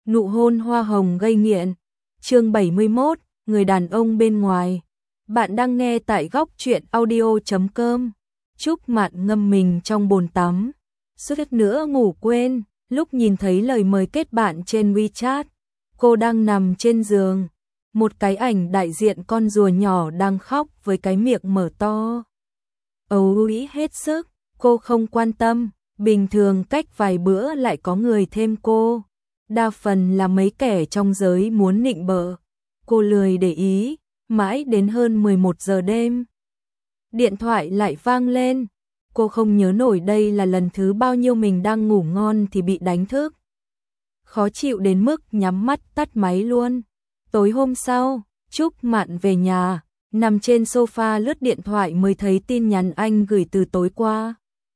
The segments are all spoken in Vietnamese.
Nụ hôn hoa hồng gây nghiện. Chương 71, người đàn ông bên ngoài. Bạn đang nghe tại góc truyện audio.com. Trúc Mạn ngâm mình trong bồn tắm, suýt nữa ngủ quên lúc nhìn thấy lời mời kết bạn trên WeChat. Cô đang nằm trên giường, một cái ảnh đại diện con rùa nhỏ đang khóc với cái miệng mở to. Ấu uý hết sức, cô không quan tâm, bình thường cách vài bữa lại có người thêm cô. Đa phần là mấy kẻ trong giới muốn nịnh bợ. Cô lười để ý, mãi đến hơn 11 giờ đêm. Điện thoại lại vang lên. Cô không nhớ nổi đây là lần thứ bao nhiêu mình đang ngủ ngon thì bị đánh thức. Khó chịu đến mức nhắm mắt tắt máy luôn. Tối hôm sau, Trúc Mạn về nhà, nằm trên sofa lướt điện thoại mới thấy tin nhắn anh gửi từ tối qua.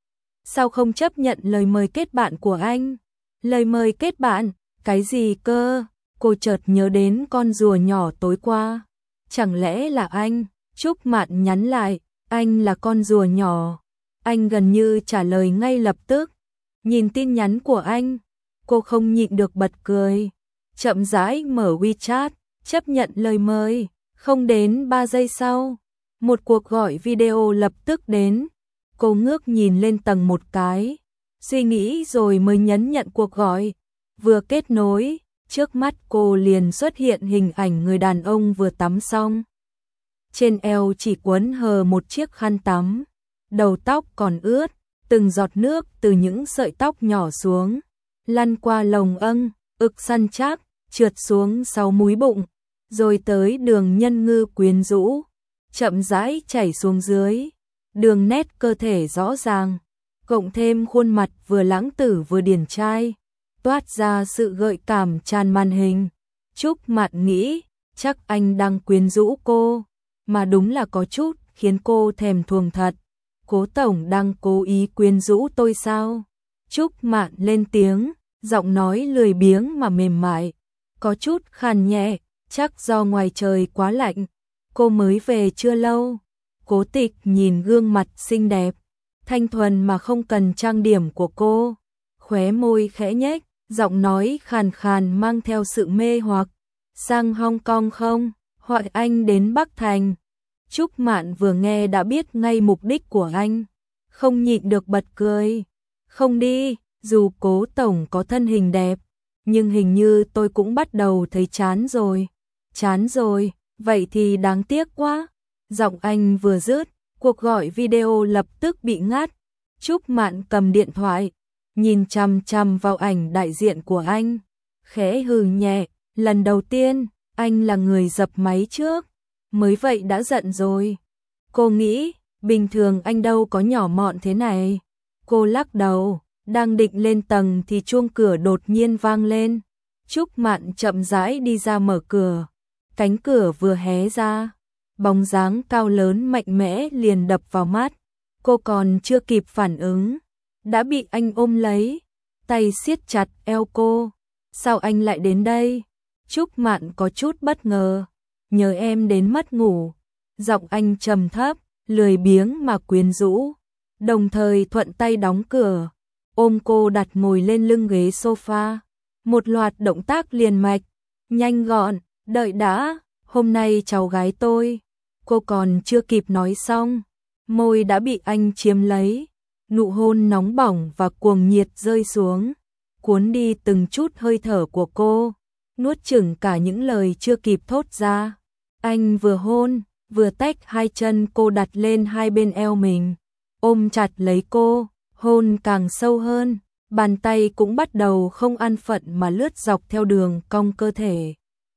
Sao không chấp nhận lời mời kết bạn của anh? Lời mời kết bạn? Cái gì cơ? Cô chợt nhớ đến con rùa nhỏ tối qua. Chẳng lẽ là anh? Trúc Mạn nhắn lại, anh là con rùa nhỏ. Anh gần như trả lời ngay lập tức. Nhìn tin nhắn của anh, cô không nhịn được bật cười. Chậm rãi mở WeChat, chấp nhận lời mời. Không đến 3 giây sau, một cuộc gọi video lập tức đến. Cô ngước nhìn lên tầng một cái, suy nghĩ rồi mới nhấn nhận cuộc gọi. Vừa kết nối, trước mắt cô liền xuất hiện hình ảnh người đàn ông vừa tắm xong. Trên eo chỉ quấn hờ một chiếc khăn tắm, đầu tóc còn ướt, từng giọt nước từ những sợi tóc nhỏ xuống, lăn qua lồng âng, ực săn chắc, trượt xuống sau múi bụng, rồi tới đường nhân ngư quyến rũ, chậm rãi chảy xuống dưới. Đường nét cơ thể rõ ràng, cộng thêm khuôn mặt vừa lãng tử vừa điển trai, toát ra sự gợi cảm tràn màn hình. Trúc Mạn nghĩ, chắc anh đang quyến rũ cô, mà đúng là có chút khiến cô thèm thuồng thật. Cố tổng đang cố ý quyến rũ tôi sao? Trúc Mạn lên tiếng, giọng nói lười biếng mà mềm mại, có chút khàn nhẹ, chắc do ngoài trời quá lạnh, cô mới về chưa lâu. Cố Tịch nhìn gương mặt xinh đẹp, thanh thuần mà không cần trang điểm của cô, khóe môi khẽ nhếch, giọng nói khàn khàn mang theo sự mê hoặc. Sang Hong Kong không? Hoặc anh đến Bắc Thành? Trúc Mạn vừa nghe đã biết ngay mục đích của anh, không nhịn được bật cười. Không đi, dù Cố tổng có thân hình đẹp, nhưng hình như tôi cũng bắt đầu thấy chán rồi. Chán rồi, vậy thì đáng tiếc quá. Giọng anh vừa dứt, cuộc gọi video lập tức bị ngắt. Trúc Mạn cầm điện thoại, nhìn chằm chằm vào ảnh đại diện của anh, khẽ hừ nhẹ. Lần đầu tiên, anh là người dập máy trước, mới vậy đã giận rồi. Cô nghĩ, bình thường anh đâu có nhỏ mọn thế này. Cô lắc đầu, đang định lên tầng thì chuông cửa đột nhiên vang lên. Trúc Mạn chậm rãi đi ra mở cửa. Cánh cửa vừa hé ra, bóng dáng cao lớn mạnh mẽ liền đập vào mắt. Cô còn chưa kịp phản ứng, đã bị anh ôm lấy, tay siết chặt eo cô. Sao anh lại đến đây? Trúc Mạn có chút bất ngờ. Nhớ em đến mất ngủ. Giọng anh trầm thấp, lười biếng mà quyến rũ, đồng thời thuận tay đóng cửa, ôm cô đặt ngồi lên lưng ghế sofa. Một loạt động tác liền mạch, nhanh gọn. Đợi đã, hôm nay cháu gái tôi. Cô còn chưa kịp nói xong, môi đã bị anh chiếm lấy. Nụ hôn nóng bỏng và cuồng nhiệt rơi xuống, cuốn đi từng chút hơi thở của cô, nuốt chửng cả những lời chưa kịp thốt ra. Anh vừa hôn, vừa tách hai chân cô đặt lên hai bên eo mình, ôm chặt lấy cô, hôn càng sâu hơn, bàn tay cũng bắt đầu không an phận mà lướt dọc theo đường cong cơ thể.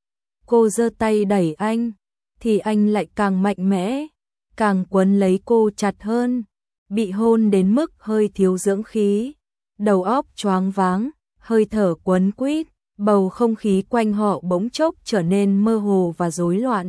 Cô giơ tay đẩy anh, thì anh lại càng mạnh mẽ, càng quấn lấy cô chặt hơn. Bị hôn đến mức hơi thiếu dưỡng khí, đầu óc choáng váng, hơi thở quấn quýt, bầu không khí quanh họ bỗng chốc trở nên mơ hồ và rối loạn.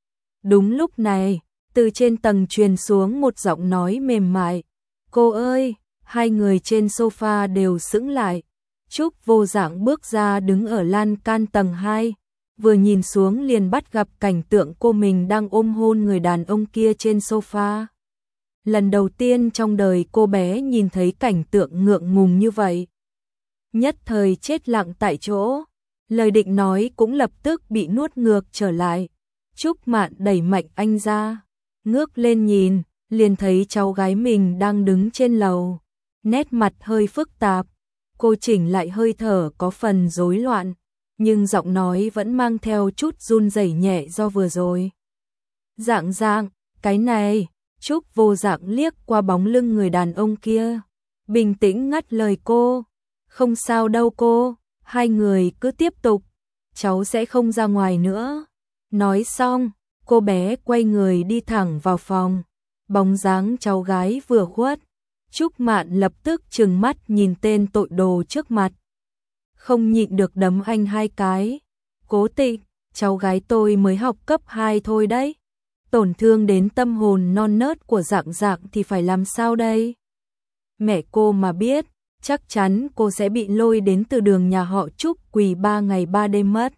Đúng lúc này, từ trên tầng truyền xuống một giọng nói mềm mại. Cô ơi! Hai người trên sofa đều sững lại. Trúc Vô Dạng bước ra đứng ở lan can tầng 2, vừa nhìn xuống liền bắt gặp cảnh tượng cô mình đang ôm hôn người đàn ông kia trên sofa. Lần đầu tiên trong đời cô bé nhìn thấy cảnh tượng ngượng ngùng như vậy. Nhất thời chết lặng tại chỗ. Lời định nói cũng lập tức bị nuốt ngược trở lại. Trúc Mạn đẩy mạnh anh ra, ngước lên nhìn, liền thấy cháu gái mình đang đứng trên lầu, nét mặt hơi phức tạp, cô chỉnh lại hơi thở có phần rối loạn, nhưng giọng nói vẫn mang theo chút run rẩy nhẹ do vừa rồi. Dạng dạng, cái này, Trúc Vô Dạng liếc qua bóng lưng người đàn ông kia, bình tĩnh ngắt lời cô, không sao đâu cô, hai người cứ tiếp tục, cháu sẽ không ra ngoài nữa. Nói xong, cô bé quay người đi thẳng vào phòng, bóng dáng cháu gái vừa khuất. Trúc Mạn lập tức trừng mắt nhìn tên tội đồ trước mặt. Không nhịn được đấm anh hai cái. Cố Tịnh, cháu gái tôi mới học cấp 2 thôi đấy. Tổn thương đến tâm hồn non nớt của Dạng Dạng thì phải làm sao đây? Mẹ cô mà biết, chắc chắn cô sẽ bị lôi đến từ đường nhà họ Trúc quỳ 3 ngày 3 đêm mất.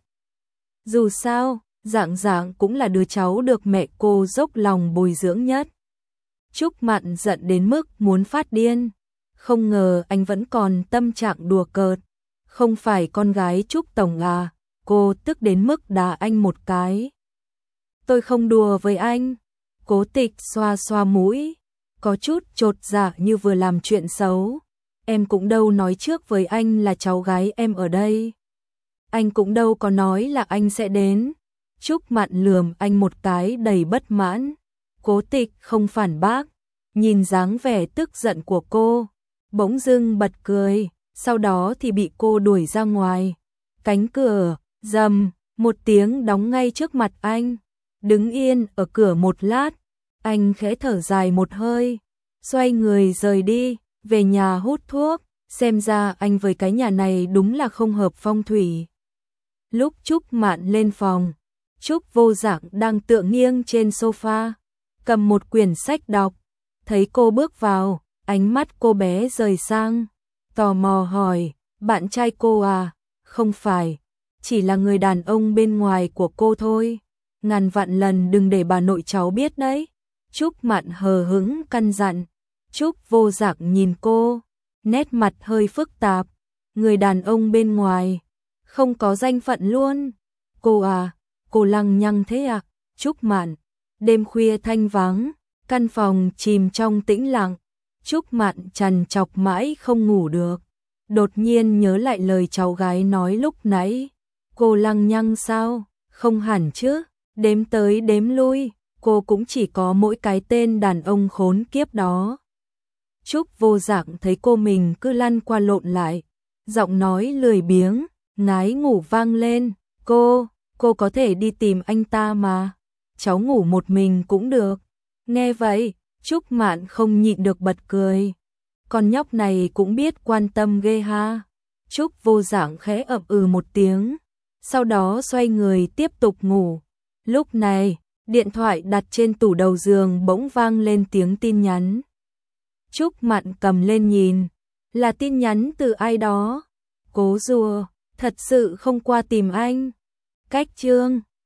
Dù sao, Dạng Dạng cũng là đứa cháu được mẹ cô dốc lòng bồi dưỡng nhất. Trúc Mạn giận đến mức muốn phát điên, không ngờ anh vẫn còn tâm trạng đùa cợt. Không phải con gái Trúc Tổng à, cô tức đến mức đá anh một cái. Tôi không đùa với anh. Cố Tịch xoa xoa mũi, có chút chột dạ như vừa làm chuyện xấu. Em cũng đâu nói trước với anh là cháu gái em ở đây. Anh cũng đâu có nói là anh sẽ đến. Trúc Mạn lườm anh một cái đầy bất mãn. Cố Tịch không phản bác, nhìn dáng vẻ tức giận của cô, bỗng dưng bật cười, sau đó thì bị cô đuổi ra ngoài. Cánh cửa, rầm, một tiếng đóng ngay trước mặt anh. Đứng yên ở cửa một lát, anh khẽ thở dài một hơi, xoay người rời đi, về nhà hút thuốc, xem ra anh với cái nhà này đúng là không hợp phong thủy. Lúc Trúc Mạn lên phòng, Trúc Vô Dạng đang tựa nghiêng trên sofa, cầm một quyển sách đọc, thấy cô bước vào, ánh mắt cô bé rời sang, tò mò hỏi, bạn trai cô à? Không phải, chỉ là người đàn ông bên ngoài của cô thôi, ngàn vạn lần đừng để bà nội cháu biết đấy. Trúc Mạn hờ hững căn dặn. Trúc Vô Dạng nhìn cô, nét mặt hơi phức tạp, người đàn ông bên ngoài, không có danh phận luôn. Cô à, cô lăng nhăng thế à? Trúc Mạn, đêm khuya thanh vắng, căn phòng chìm trong tĩnh lặng, Trúc Mạn trằn trọc mãi không ngủ được, đột nhiên nhớ lại lời cháu gái nói lúc nãy. Cô lăng nhăng sao? Không hẳn chứ, đếm tới đếm lui, cô cũng chỉ có mỗi cái tên đàn ông khốn kiếp đó. Trúc Vô Dạng thấy cô mình cứ lăn qua lộn lại, giọng nói lười biếng, ngái ngủ vang lên, cô có thể đi tìm anh ta mà, cháu ngủ một mình cũng được. Nghe vậy, Trúc Mạn không nhịn được bật cười, con nhóc này cũng biết quan tâm ghê ha. Trúc Vô Dạng khẽ ậm ừ một tiếng, sau đó xoay người tiếp tục ngủ. Lúc này, điện thoại đặt trên tủ đầu giường bỗng vang lên tiếng tin nhắn. Trúc Mạn cầm lên nhìn, là tin nhắn từ ai đó. Cố Rùa, thật sự không qua tìm anh. Cách chương